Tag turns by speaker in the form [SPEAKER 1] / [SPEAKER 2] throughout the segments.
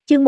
[SPEAKER 1] Chương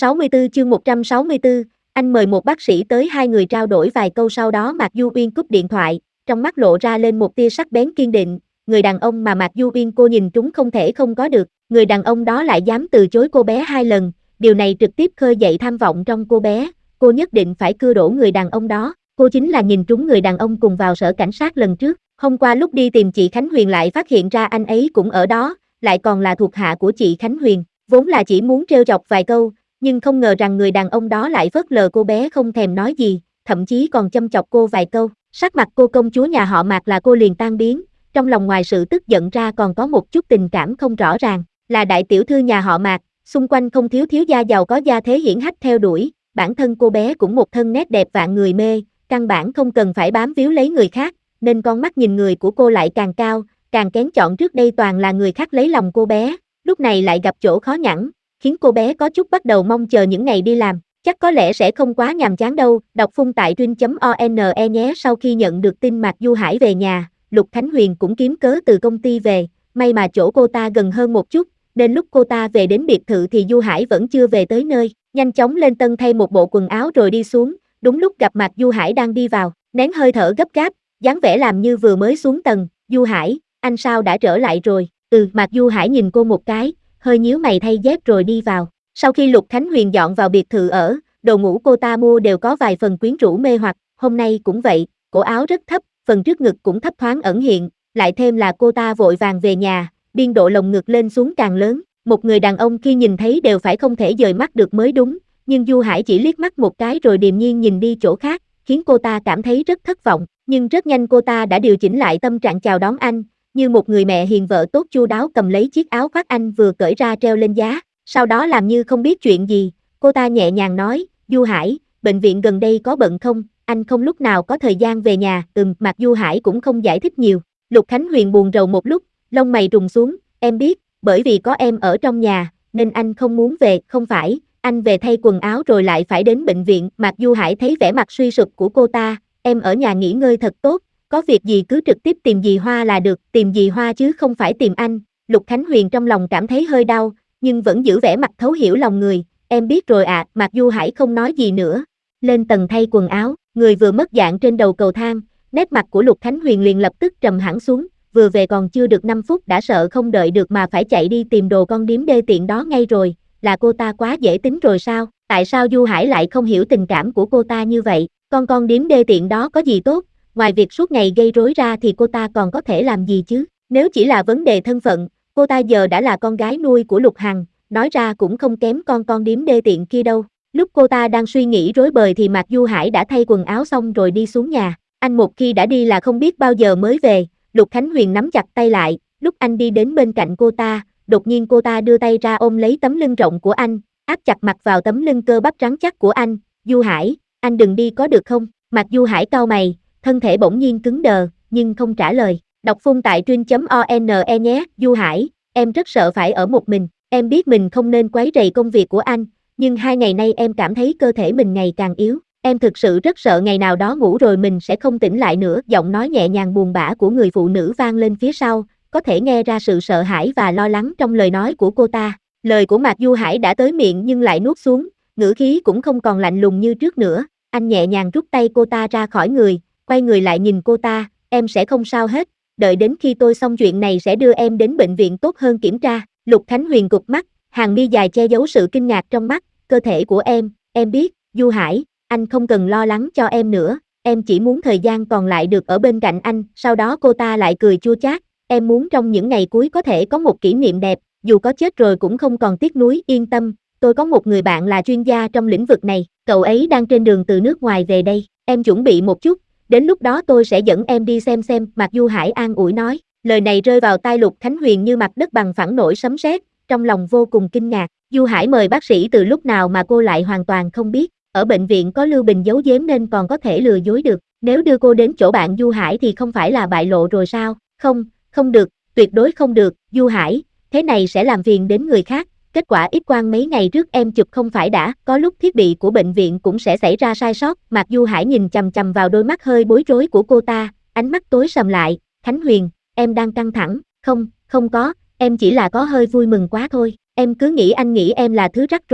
[SPEAKER 1] 164, anh mời một bác sĩ tới, hai người trao đổi vài câu sau đó Mạc Du Uyên cúp điện thoại, trong mắt lộ ra lên một tia sắc bén kiên định, người đàn ông mà Mạc Du Uyên cô nhìn trúng không thể không có được, người đàn ông đó lại dám từ chối cô bé 2 lần, điều này trực tiếp khơi dậy tham vọng trong cô bé, cô nhất định phải cưa đổ người đàn ông đó, cô chính là nhìn trúng người đàn ông cùng vào sở cảnh sát lần trước, hôm qua lúc đi tìm chị Khánh Huyền lại phát hiện ra anh ấy cũng ở đó, lại còn là thuộc hạ của chị Khánh Huyền, vốn là chỉ muốn trêu chọc vài câu, nhưng không ngờ rằng người đàn ông đó lại phớt lờ cô bé không thèm nói gì, thậm chí còn châm chọc cô vài câu, sắc mặt cô công chúa nhà họ Mạc là cô liền tan biến, trong lòng ngoài sự tức giận ra còn có một chút tình cảm không rõ ràng, là đại tiểu thư nhà họ Mạc, xung quanh không thiếu thiếu gia giàu có gia thế hiển hách theo đuổi, bản thân cô bé cũng một thân nét đẹp vạn người mê, căn bản không cần phải bám víu lấy người khác, nên con mắt nhìn người của cô lại càng cao, càng kén chọn, trước đây toàn là người khác lấy lòng cô bé, lúc này lại gặp chỗ khó nhằn, khiến cô bé có chút bắt đầu mong chờ những ngày đi làm, chắc có lẽ sẽ không quá nhàm chán đâu, đọc phun tại truyện.one nhé. Sau khi nhận được tin Mạc Du Hải về nhà, Lục Khánh Huyền cũng kiếm cớ từ công ty về, may mà chỗ cô ta gần hơn một chút, nên lúc cô ta về đến biệt thự thì Du Hải vẫn chưa về tới nơi, nhanh chóng lên tân thay một bộ quần áo rồi đi xuống, đúng lúc gặp Mạc Du Hải đang đi vào, nén hơi thở gấp gáp, dáng vẻ làm như vừa mới xuống tầng, Du Hải, anh sao đã trở lại rồi, Mạc Du Hải nhìn cô một cái, hơi nhíu mày thay dép rồi đi vào, sau khi Lục Khánh Huyền dọn vào biệt thự ở, đồ ngủ cô ta mua đều có vài phần quyến rũ mê hoặc, hôm nay cũng vậy, cổ áo rất thấp, phần trước ngực cũng thấp thoáng ẩn hiện, lại thêm là cô ta vội vàng về nhà, biên độ lồng ngực lên xuống càng lớn, một người đàn ông khi nhìn thấy đều phải không thể dời mắt được mới đúng, nhưng Du Hải chỉ liếc mắt một cái rồi điềm nhiên nhìn đi chỗ khác, khiến cô ta cảm thấy rất thất vọng, nhưng rất nhanh cô ta đã điều chỉnh lại tâm trạng chào đón anh, như một người mẹ hiền vợ tốt chu đáo cầm lấy chiếc áo khoác anh vừa cởi ra treo lên giá, sau đó làm như không biết chuyện gì, cô ta nhẹ nhàng nói, Du Hải, bệnh viện gần đây có bận không, anh không lúc nào có thời gian về nhà, Mạc Du Hải cũng không giải thích nhiều, Lục Khánh Huyền buồn rầu một lúc, lông mày trùng xuống, em biết, bởi vì có em ở trong nhà, nên anh không muốn về, không phải, anh về thay quần áo rồi lại phải đến bệnh viện, Mạc Du Hải thấy vẻ mặt suy sụp của cô ta, em ở nhà nghỉ ngơi thật tốt, có việc gì cứ trực tiếp tìm dì Hoa là được, tìm dì Hoa chứ không phải tìm anh, Lục Khánh Huyền trong lòng cảm thấy hơi đau, nhưng vẫn giữ vẻ mặt thấu hiểu lòng người, em biết rồi ạ, Mạc Du Hải không nói gì nữa, lên tầng thay quần áo, người vừa mất dạng trên đầu cầu thang, nét mặt của Lục Khánh Huyền liền lập tức trầm hẳn xuống, vừa về còn chưa được 5 phút đã sợ không đợi được mà phải chạy đi tìm đồ con điếm đê tiện đó ngay rồi, là cô ta quá dễ tính rồi sao, tại sao Du Hải lại không hiểu tình cảm của cô ta như vậy, con điếm đê tiện đó có gì tốt, ngoài việc suốt ngày gây rối ra thì cô ta còn có thể làm gì chứ, nếu chỉ là vấn đề thân phận, cô ta giờ đã là con gái nuôi của Lục Hằng, nói ra cũng không kém con điếm đê tiện kia đâu. Lúc cô ta đang suy nghĩ rối bời thì Mạc Du Hải đã thay quần áo xong rồi đi xuống nhà, anh một khi đã đi là không biết bao giờ mới về, Lục Khánh Huyền nắm chặt tay lại, lúc anh đi đến bên cạnh cô ta, đột nhiên cô ta đưa tay ra ôm lấy tấm lưng rộng của anh, áp chặt mặt vào tấm lưng cơ bắp rắn chắc của anh, Du Hải, anh đừng đi có được không, Mạc Du Hải cau mày, thân thể bỗng nhiên cứng đờ, nhưng không trả lời, đọc phun tại truyện.one nhé, Du Hải, em rất sợ phải ở một mình, em biết mình không nên quấy rầy công việc của anh, nhưng 2 ngày nay em cảm thấy cơ thể mình ngày càng yếu, em thực sự rất sợ ngày nào đó ngủ rồi mình sẽ không tỉnh lại nữa, giọng nói nhẹ nhàng buồn bã của người phụ nữ vang lên phía sau, có thể nghe ra sự sợ hãi và lo lắng trong lời nói của cô ta, lời của Mạc Du Hải đã tới miệng nhưng lại nuốt xuống, ngữ khí cũng không còn lạnh lùng như trước nữa, anh nhẹ nhàng rút tay cô ta ra khỏi người, quay người lại nhìn cô ta, em sẽ không sao hết, đợi đến khi tôi xong chuyện này sẽ đưa em đến bệnh viện tốt hơn kiểm tra, Lục Khánh Huyền cụp mắt, hàng mi dài che giấu sự kinh ngạc trong mắt, cơ thể của em biết, Du Hải, anh không cần lo lắng cho em nữa, em chỉ muốn thời gian còn lại được ở bên cạnh anh, sau đó cô ta lại cười chua chát, em muốn trong những ngày cuối có thể có một kỷ niệm đẹp, dù có chết rồi cũng không còn tiếc nuối, yên tâm, tôi có một người bạn là chuyên gia trong lĩnh vực này, cậu ấy đang trên đường từ nước ngoài về đây, em chuẩn bị một chút, đến lúc đó tôi sẽ dẫn em đi xem, Mạc Du Hải an ủi nói, lời này rơi vào tai Lục Khánh Huyền như mặt đất bằng phẳng nổi sấm sét, trong lòng vô cùng kinh ngạc, Du Hải mời bác sĩ từ lúc nào mà cô lại hoàn toàn không biết, ở bệnh viện có Lưu Bình giấu giếm nên còn có thể lừa dối được, nếu đưa cô đến chỗ bạn Du Hải thì không phải là bại lộ rồi sao, không được, tuyệt đối không được, Du Hải, thế này sẽ làm phiền đến người khác, kết quả X-quang mấy ngày trước em chụp không phải đã, có lúc thiết bị của bệnh viện cũng sẽ xảy ra sai sót, Mạc Du Hải nhìn chằm chằm vào đôi mắt hơi bối rối của cô ta, ánh mắt tối sầm lại, Khánh Huyền, em đang căng thẳng, không có, em chỉ là có hơi vui mừng quá thôi, em cứ nghĩ anh nghĩ em là thứ rắc rối,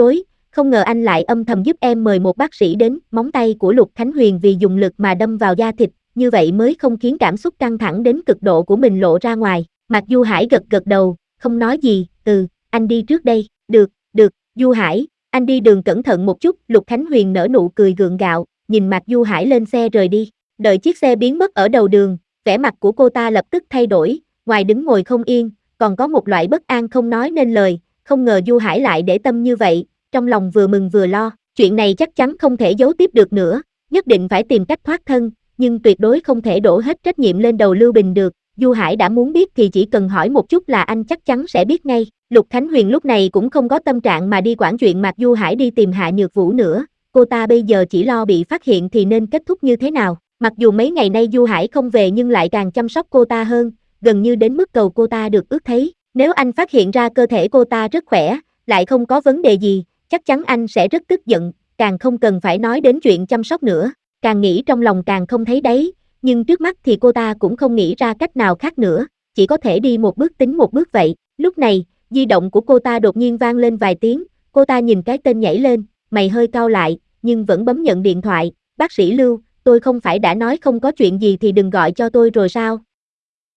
[SPEAKER 1] không ngờ anh lại âm thầm giúp em mời một bác sĩ đến, móng tay của Lục Khánh Huyền vì dùng lực mà đâm vào da thịt, như vậy mới không khiến cảm xúc căng thẳng đến cực độ của mình lộ ra ngoài. Mạc Du Hải gật gật đầu, không nói gì, anh đi trước đây, được, Du Hải, anh đi đường cẩn thận một chút, Lục Khánh Huyền nở nụ cười gượng gạo, nhìn Mạc Du Hải lên xe rời đi, đợi chiếc xe biến mất ở đầu đường, vẻ mặt của cô ta lập tức thay đổi, ngoài đứng ngồi không yên, còn có một loại bất an không nói nên lời, không ngờ Du Hải lại để tâm như vậy, trong lòng vừa mừng vừa lo, chuyện này chắc chắn không thể giấu tiếp được nữa, nhất định phải tìm cách thoát thân, nhưng tuyệt đối không thể đổ hết trách nhiệm lên đầu Lưu Bình được, Du Hải đã muốn biết thì chỉ cần hỏi một chút là anh chắc chắn sẽ biết ngay. Lục Khánh Huyền lúc này cũng không có tâm trạng mà đi quản chuyện Mạc Du Hải đi tìm Hạ Nhược Vũ nữa, cô ta bây giờ chỉ lo bị phát hiện thì nên kết thúc như thế nào. Mặc dù mấy ngày nay Du Hải không về nhưng lại càng chăm sóc cô ta hơn, gần như đến mức cầu cô ta được ước thấy. Nếu anh phát hiện ra cơ thể cô ta rất khỏe, lại không có vấn đề gì, chắc chắn anh sẽ rất tức giận, càng không cần phải nói đến chuyện chăm sóc nữa. Càng nghĩ trong lòng càng không thấy đấy, nhưng trước mắt thì cô ta cũng không nghĩ ra cách nào khác nữa, chỉ có thể đi một bước tính một bước vậy. Lúc này, di động của cô ta đột nhiên vang lên vài tiếng, cô ta nhìn cái tên nhảy lên, mày hơi cau lại, nhưng vẫn bấm nhận điện thoại. Bác sĩ Lưu, tôi không phải đã nói không có chuyện gì thì đừng gọi cho tôi rồi sao?